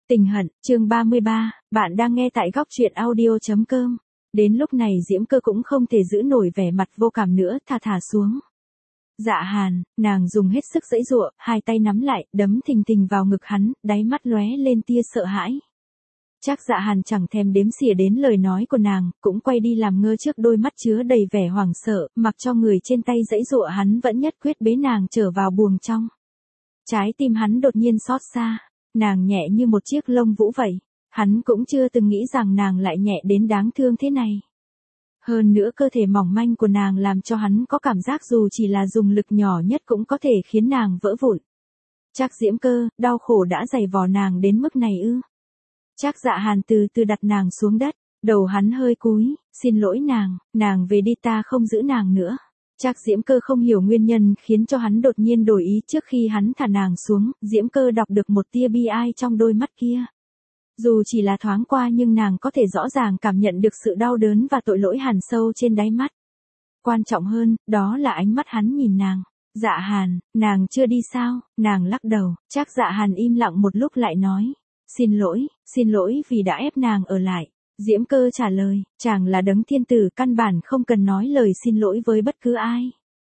Tình hận, chương 33, bạn đang nghe tại góc truyện audio.com. Đến lúc này Diễm Cơ cũng không thể giữ nổi vẻ mặt vô cảm nữa, thả xuống. Dạ Hàn, nàng dùng hết sức giãy giụa, hai tay nắm lại, đấm thình thình vào ngực hắn, đáy mắt lóe lên tia sợ hãi. Chắc Dạ Hàn chẳng thèm đếm xỉa đến lời nói của nàng, cũng quay đi làm ngơ trước đôi mắt chứa đầy vẻ hoảng sợ, mặc cho người trên tay giãy giụa hắn vẫn nhất quyết bế nàng trở vào buồng trong. Trái tim hắn đột nhiên xót xa. Nàng nhẹ như một chiếc lông vũ vậy. Hắn cũng chưa từng nghĩ rằng nàng lại nhẹ đến đáng thương thế này. Hơn nữa cơ thể mỏng manh của nàng làm cho hắn có cảm giác dù chỉ là dùng lực nhỏ nhất cũng có thể khiến nàng vỡ vụn. Chắc Diễm Cơ, đau khổ đã dày vò nàng đến mức này ư? Chắc Dạ Hàn từ từ đặt nàng xuống đất, đầu hắn hơi cúi, xin lỗi nàng về đi, ta không giữ nàng nữa. Chắc Diễm Cơ không hiểu nguyên nhân khiến cho hắn đột nhiên đổi ý. Trước khi hắn thả nàng xuống, Diễm Cơ đọc được một tia bi ai trong đôi mắt kia. Dù chỉ là thoáng qua nhưng nàng có thể rõ ràng cảm nhận được sự đau đớn và tội lỗi hằn sâu trên đáy mắt. Quan trọng hơn, đó là ánh mắt hắn nhìn nàng. Dạ Hàn, nàng chưa đi sao? Nàng lắc đầu. Chắc Dạ Hàn im lặng một lúc lại nói. Xin lỗi vì đã ép nàng ở lại. Diễm Cơ trả lời, chàng là đấng thiên tử, căn bản không cần nói lời xin lỗi với bất cứ ai.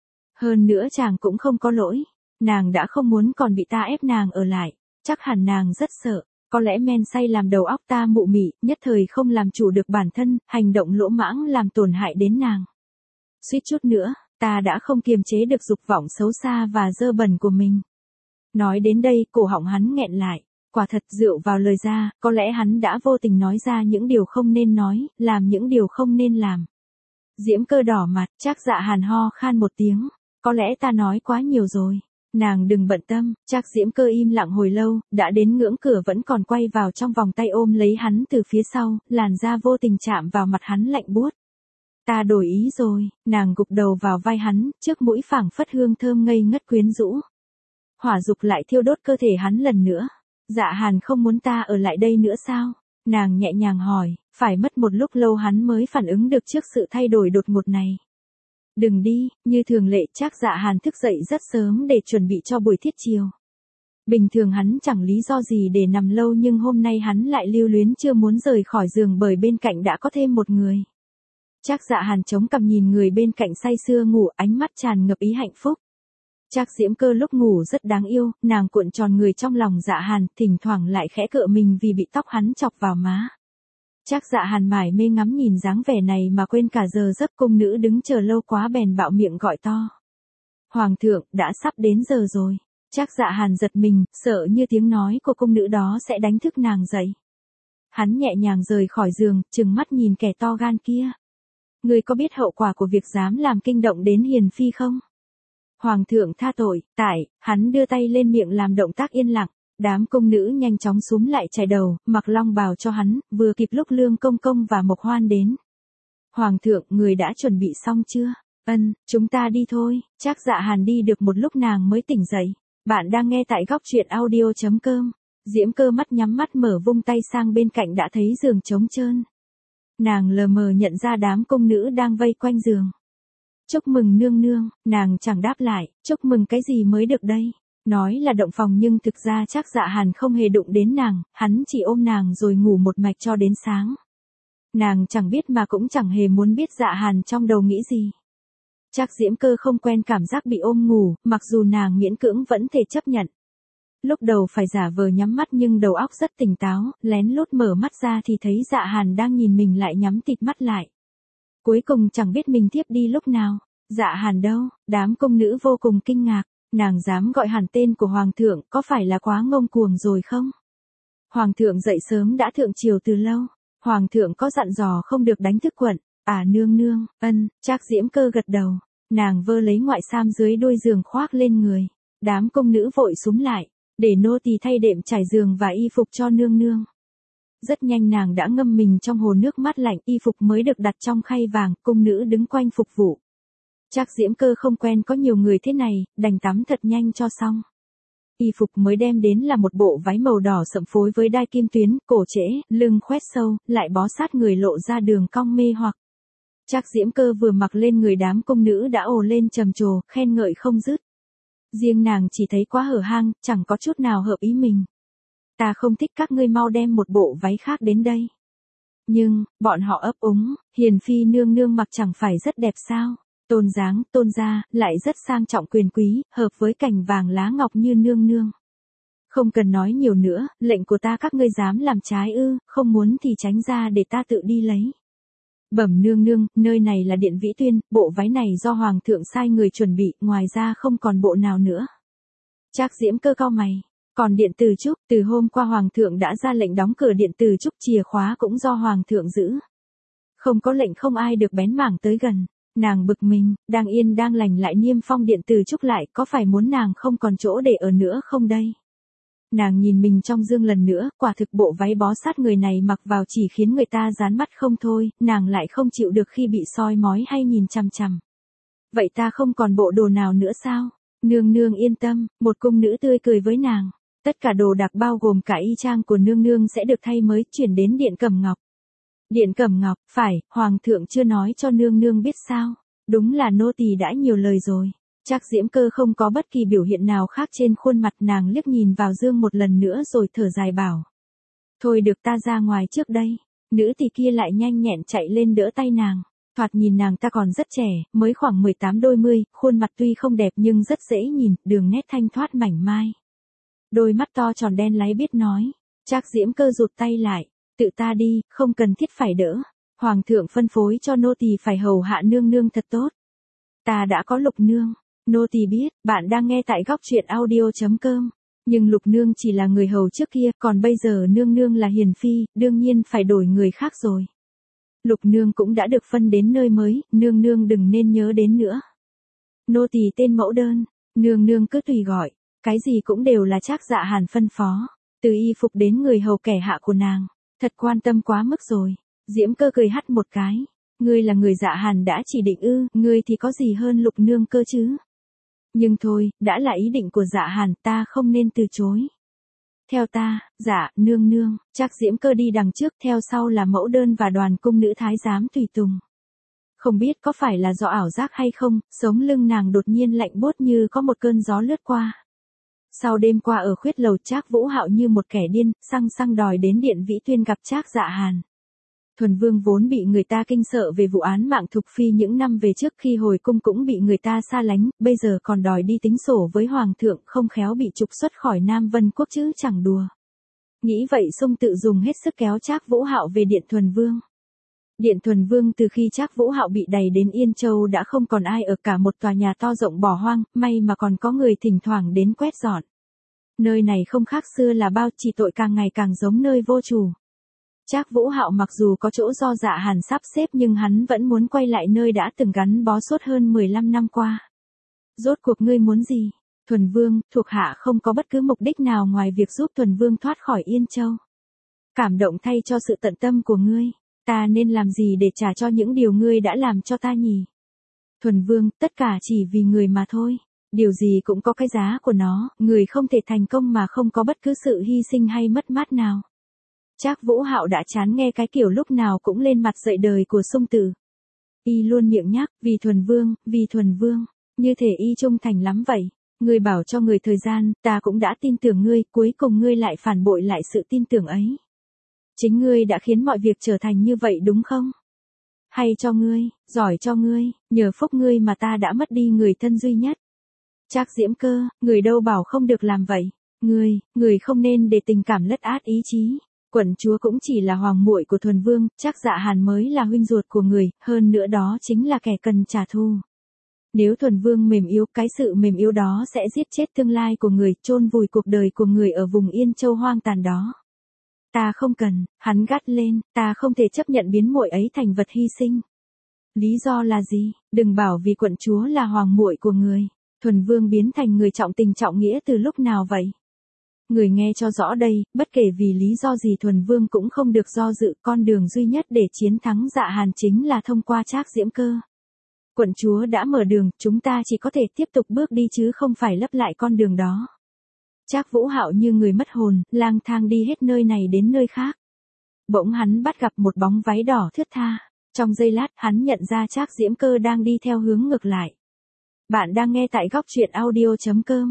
Hơn nữa chàng cũng không có lỗi. Nàng đã không muốn còn bị ta ép nàng ở lại. Chắc hẳn nàng rất sợ. Có lẽ men say làm đầu óc ta mụ mị, nhất thời không làm chủ được bản thân, hành động lỗ mãng làm tổn hại đến nàng. Suýt chút nữa, ta đã không kiềm chế được dục vọng xấu xa và dơ bẩn của mình. Nói đến đây, cổ họng hắn nghẹn lại. Quả thật rượu vào lời ra, có lẽ hắn đã vô tình nói ra những điều không nên nói, làm những điều không nên làm. Diễm Cơ đỏ mặt, Chắc Dạ Hàn ho khan một tiếng. Có lẽ ta nói quá nhiều rồi. Nàng đừng bận tâm. Chắc Diễm Cơ im lặng hồi lâu, đã đến ngưỡng cửa vẫn còn quay vào trong vòng tay ôm lấy hắn từ phía sau, làn da vô tình chạm vào mặt hắn lạnh buốt. Ta đổi ý rồi. Nàng gục đầu vào vai hắn, trước mũi phảng phất hương thơm ngây ngất quyến rũ. Hỏa dục lại thiêu đốt cơ thể hắn lần nữa. Dạ Hàn không muốn ta ở lại đây nữa sao? Nàng nhẹ nhàng hỏi, phải mất một lúc lâu hắn mới phản ứng được trước sự thay đổi đột ngột này. Đừng đi, như thường lệ. Chắc Dạ Hàn thức dậy rất sớm để chuẩn bị cho buổi thiết chiều. Bình thường hắn chẳng lý do gì để nằm lâu nhưng hôm nay hắn lại lưu luyến chưa muốn rời khỏi giường bởi bên cạnh đã có thêm một người. Chắc Dạ Hàn chống cằm nhìn người bên cạnh say sưa ngủ, ánh mắt tràn ngập ý hạnh phúc. Chắc Diễm Cơ lúc ngủ rất đáng yêu, nàng cuộn tròn người trong lòng Dạ Hàn, thỉnh thoảng lại khẽ cựa mình vì bị tóc hắn chọc vào má. Chắc Dạ Hàn mải mê ngắm nhìn dáng vẻ này mà quên cả giờ giấc. Cung nữ đứng chờ lâu quá bèn bạo miệng gọi to. Hoàng thượng, đã sắp đến giờ rồi. Chắc Dạ Hàn giật mình, sợ như tiếng nói của cung nữ đó sẽ đánh thức nàng dậy. Hắn nhẹ nhàng rời khỏi giường, trừng mắt nhìn kẻ to gan kia. Ngươi có biết hậu quả của việc dám làm kinh động đến hiền phi không? Hoàng thượng tha tội. Hắn đưa tay lên miệng làm động tác yên lặng. Đám cung nữ nhanh chóng xúm lại chải đầu, mặc long bào cho hắn, vừa kịp lúc Lương Công Công và Mộc Hoan đến. Hoàng thượng, người đã chuẩn bị xong chưa? Ân, chúng ta đi thôi. Chắc Dạ Hàn đi được một lúc nàng mới tỉnh dậy. Bạn đang nghe tại góc truyện audio.com. Diễm Cơ mắt nhắm mắt mở vung tay sang bên cạnh đã thấy giường trống trơn. Nàng lờ mờ nhận ra đám cung nữ đang vây quanh giường. Chúc mừng nương nương. Nàng chẳng đáp lại. Chúc mừng cái gì mới được đây? Nói là động phòng nhưng thực ra Chắc Dạ Hàn không hề đụng đến nàng, hắn chỉ ôm nàng rồi ngủ một mạch cho đến sáng. Nàng chẳng biết mà cũng chẳng hề muốn biết Dạ Hàn trong đầu nghĩ gì. Chắc Diễm Cơ không quen cảm giác bị ôm ngủ, mặc dù nàng miễn cưỡng vẫn thể chấp nhận. Lúc đầu phải giả vờ nhắm mắt nhưng đầu óc rất tỉnh táo, lén lút mở mắt ra thì thấy Dạ Hàn đang nhìn mình lại nhắm tịt mắt lại. Cuối cùng chẳng biết mình thiếp đi lúc nào. Dạ Hàn đâu? Đám cung nữ vô cùng kinh ngạc. Nàng dám gọi hẳn tên của Hoàng thượng, có phải là quá ngông cuồng rồi không? Hoàng thượng dậy sớm đã thượng triều từ lâu. Hoàng thượng có dặn dò không được đánh thức quận. À nương nương, ân. Chắc Diễm Cơ gật đầu. Nàng vơ lấy ngoại sam dưới đôi giường khoác lên người. Đám cung nữ vội xúm lại, để nô tỳ thay đệm trải giường và y phục cho nương nương. Rất nhanh nàng đã ngâm mình trong hồ nước mát lạnh, y phục mới được đặt trong khay vàng, cung nữ đứng quanh phục vụ. Chắc Diễm Cơ không quen có nhiều người thế này, đành tắm thật nhanh cho xong. Y phục mới đem đến là một bộ váy màu đỏ sậm phối với đai kim tuyến, cổ trễ, lưng khoét sâu, lại bó sát người lộ ra đường cong mê hoặc. Chắc Diễm Cơ vừa mặc lên người đám cung nữ đã ồ lên trầm trồ, khen ngợi không dứt. Riêng nàng chỉ thấy quá hở hang, chẳng có chút nào hợp ý mình. Ta không thích các ngươi mau đem một bộ váy khác đến đây. Nhưng, bọn họ ấp úng, hiền phi nương nương mặc chẳng phải rất đẹp sao? Tôn dáng, tôn gia, lại rất sang trọng quyền quý, hợp với cảnh vàng lá ngọc như nương nương. Không cần nói nhiều nữa, lệnh của ta các ngươi dám làm trái ư, không muốn thì tránh ra để ta tự đi lấy. Bẩm nương nương, nơi này là điện Vĩ Tuyên, bộ váy này do hoàng thượng sai người chuẩn bị, ngoài ra không còn bộ nào nữa. Trác Diễm Cơ cau mày, còn điện Từ Trúc, từ hôm qua hoàng thượng đã ra lệnh đóng cửa điện Từ Trúc, chìa khóa cũng do hoàng thượng giữ. Không có lệnh không ai được bén mảng tới gần. Nàng bực mình, đang yên đang lành lại niêm phong điện Từ Trúc lại, có phải muốn nàng không còn chỗ để ở nữa không đây? Nàng nhìn mình trong gương lần nữa, quả thực bộ váy bó sát người này mặc vào chỉ khiến người ta dán mắt không thôi, nàng lại không chịu được khi bị soi mói hay nhìn chằm chằm. Vậy ta không còn bộ đồ nào nữa sao? Nương nương yên tâm, một cung nữ tươi cười với nàng. Tất cả đồ đạc bao gồm cả y trang của nương nương sẽ được thay mới chuyển đến điện Cẩm Ngọc. Điện Cẩm Ngọc, phải, hoàng thượng chưa nói cho nương nương biết sao? Đúng là nô tỳ đã nhiều lời rồi. Trác Diễm Cơ không có bất kỳ biểu hiện nào khác trên khuôn mặt, nàng liếc nhìn vào gương một lần nữa rồi thở dài bảo. Thôi được, ta ra ngoài trước đây. Nữ tỳ kia lại nhanh nhẹn chạy lên đỡ tay nàng. Thoạt nhìn nàng ta còn rất trẻ, mới khoảng 18 đôi mươi, khuôn mặt tuy không đẹp nhưng rất dễ nhìn, đường nét thanh thoát mảnh mai. Đôi mắt to tròn đen láy biết nói. Trác Diễm Cơ rụt tay lại. Tự ta đi, không cần thiết phải đỡ. Hoàng thượng phân phối cho nô tỳ phải hầu hạ nương nương thật tốt. Ta đã có Lục nương. Nô tỳ biết, bạn đang nghe tại góc truyện audio.com. Nhưng Lục nương chỉ là người hầu trước kia, còn bây giờ nương nương là hiền phi, đương nhiên phải đổi người khác rồi. Lục nương cũng đã được phân đến nơi mới, nương nương đừng nên nhớ đến nữa. Nô tỳ tên mẫu đơn, nương nương cứ tùy gọi, cái gì cũng đều là Trác Dạ Hàn phân phó, từ y phục đến người hầu kẻ hạ của nàng, thật quan tâm quá mức rồi. Diễm Cơ cười hắt một cái, ngươi là người Dạ Hàn đã chỉ định ư, ngươi thì có gì hơn Lục nương cơ chứ? Nhưng thôi, đã là ý định của Dạ Hàn, ta không nên từ chối. Theo ta, dạ, nương nương. Trác Diễm Cơ đi đằng trước, theo sau là mẫu đơn và đoàn cung nữ thái giám tùy tùng. Không biết có phải là do ảo giác hay không, sống lưng nàng đột nhiên lạnh buốt như có một cơn gió lướt qua. Sau đêm qua ở khuyết lầu, Trác Vũ Hạo như một kẻ điên, xăng đòi đến điện Vĩ Tuyên gặp Trác Dạ Hàn. Thuần Vương vốn bị người ta kinh sợ về vụ án mạng Thục Phi những năm về trước, khi hồi cung cũng bị người ta xa lánh, bây giờ còn đòi đi tính sổ với Hoàng thượng, không khéo bị trục xuất khỏi Nam Vân Quốc chứ chẳng đùa. Nghĩ vậy Xung tự dùng hết sức kéo Trác Vũ Hạo về điện Thuần Vương. Điện Thuần Vương từ khi Trác Vũ Hạo bị đày đến Yên Châu đã không còn ai ở, cả một tòa nhà to rộng bỏ hoang, may mà còn có người thỉnh thoảng đến quét dọn. Nơi này không khác xưa là bao, chỉ tội càng ngày càng giống nơi vô chủ. Trác Vũ Hạo mặc dù có chỗ do Dạ Hàn sắp xếp nhưng hắn vẫn muốn quay lại nơi đã từng gắn bó suốt hơn 15 năm qua. Rốt cuộc ngươi muốn gì? Thuần Vương, thuộc hạ không có bất cứ mục đích nào ngoài việc giúp Thuần Vương thoát khỏi Yên Châu. Cảm động thay cho sự tận tâm của ngươi, ta nên làm gì để trả cho những điều ngươi đã làm cho ta nhỉ? Thuần Vương, tất cả chỉ vì người mà thôi. Điều gì cũng có cái giá của nó, người không thể thành công mà không có bất cứ sự hy sinh hay mất mát nào. Trác Vũ Hạo đã chán nghe cái kiểu lúc nào cũng lên mặt dạy đời của Xung tử. Y luôn miệng nhắc, vì Thuần Vương, như thể y trung thành lắm vậy. Ngươi bảo cho người thời gian, ta cũng đã tin tưởng ngươi, cuối cùng ngươi lại phản bội lại sự tin tưởng ấy. Chính ngươi đã khiến mọi việc trở thành như vậy đúng không? Hay cho ngươi, giỏi cho ngươi, nhờ phúc ngươi mà ta đã mất đi người thân duy nhất. Trác Diễm Cơ, người đâu bảo không được làm vậy. Người không nên để tình cảm lấn át ý chí. Quận chúa cũng chỉ là hoàng muội của Thuần Vương, Trác Dạ Hàn mới là huynh ruột của người, hơn nữa đó chính là kẻ cần trả thù. Nếu Thuần Vương mềm yếu, cái sự mềm yếu đó sẽ giết chết tương lai của người, chôn vùi cuộc đời của người ở vùng Yên Châu hoang tàn đó. Ta không cần, hắn gắt lên, ta không thể chấp nhận biến muội ấy thành vật hy sinh. Lý do là gì? Đừng bảo vì quận chúa là hoàng muội của người, Thuần Vương biến thành người trọng tình trọng nghĩa từ lúc nào vậy? Người nghe cho rõ đây, bất kể vì lý do gì Thuần Vương cũng không được do dự, con đường duy nhất để chiến thắng Dạ Hàn chính là thông qua Trác Diễm Cơ. Quận chúa đã mở đường, chúng ta chỉ có thể tiếp tục bước đi chứ không phải lấp lại con đường đó. Trác Vũ Hạo như người mất hồn, lang thang đi hết nơi này đến nơi khác. Bỗng hắn bắt gặp một bóng váy đỏ thướt tha. Trong giây lát, hắn nhận ra Trác Diễm Cơ đang đi theo hướng ngược lại. Bạn đang nghe tại góc truyện audio.com.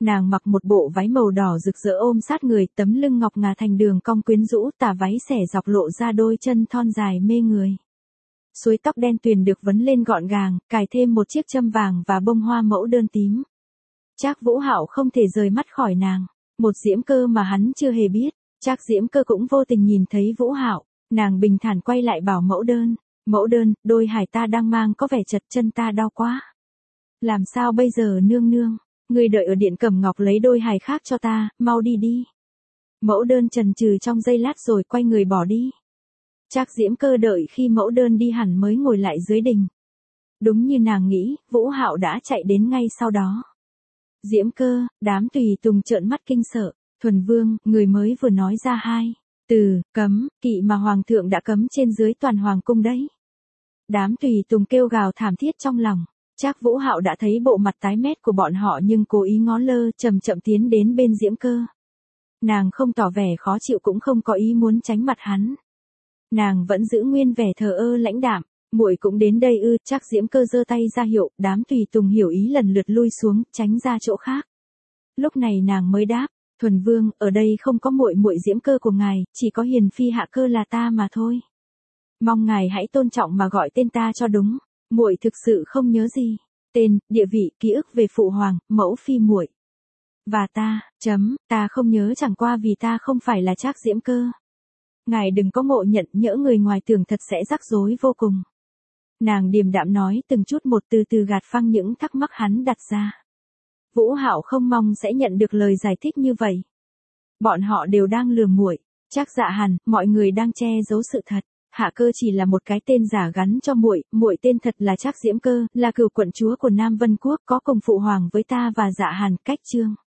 Nàng mặc một bộ váy màu đỏ rực rỡ ôm sát người, tấm lưng ngọc ngà thành đường cong quyến rũ, tà váy xẻ dọc lộ ra đôi chân thon dài mê người. Suối tóc đen tuyền được vấn lên gọn gàng, cài thêm một chiếc châm vàng và bông hoa mẫu đơn tím. Trác Vũ Hạo không thể rời mắt khỏi nàng, một Diễm Cơ mà hắn chưa hề biết. Trác Diễm Cơ cũng vô tình nhìn thấy Vũ Hạo, nàng bình thản quay lại bảo mẫu đơn, đôi hài ta đang mang có vẻ chật, chân ta đau quá. Làm sao bây giờ nương nương, người đợi ở điện Cẩm Ngọc lấy đôi hài khác cho ta, mau đi đi. Mẫu đơn chần chừ trong giây lát rồi quay người bỏ đi. Trác Diễm Cơ đợi khi mẫu đơn đi hẳn mới ngồi lại dưới đình. Đúng như nàng nghĩ, Vũ Hạo đã chạy đến ngay sau đó. Diễm Cơ, đám tùy tùng trợn mắt kinh sợ, Thuần Vương, người mới vừa nói ra hai từ cấm kỵ mà hoàng thượng đã cấm trên dưới toàn hoàng cung đấy. Đám tùy tùng kêu gào thảm thiết trong lòng. Trác Vũ Hạo đã thấy bộ mặt tái mét của bọn họ nhưng cố ý ngó lơ, chậm chậm tiến đến bên Diễm Cơ. Nàng không tỏ vẻ khó chịu cũng không có ý muốn tránh mặt hắn. Nàng vẫn giữ nguyên vẻ thờ ơ lãnh đạm. Muội cũng đến đây ư? Trác Diễm Cơ giơ tay ra hiệu, đám tùy tùng hiểu ý lần lượt lui xuống, tránh ra chỗ khác. Lúc này nàng mới đáp, Thuần Vương, ở đây không có muội Diễm Cơ của ngài, chỉ có hiền phi Hạ Cơ là ta mà thôi. Mong ngài hãy tôn trọng mà gọi tên ta cho đúng. Muội thực sự không nhớ gì, tên, địa vị, ký ức về phụ hoàng, mẫu phi muội. Và ta không nhớ, chẳng qua vì ta không phải là Trác Diễm Cơ. Ngài đừng có ngộ nhận, nhỡ người ngoài tưởng thật sẽ rắc rối vô cùng. Nàng điềm đạm nói từng chút một, từ từ gạt phăng những thắc mắc hắn đặt ra. Vũ Hạo không mong sẽ nhận được lời giải thích như vậy. Bọn họ đều đang lừa muội. Trác Dạ Hàn, mọi người đang che giấu sự thật. Hạ Cơ chỉ là một cái tên giả gắn cho muội tên thật là Trác Diễm Cơ, là cửu quận chúa của Nam Vân Quốc, có cùng phụ hoàng với ta và Dạ Hàn, cách chương.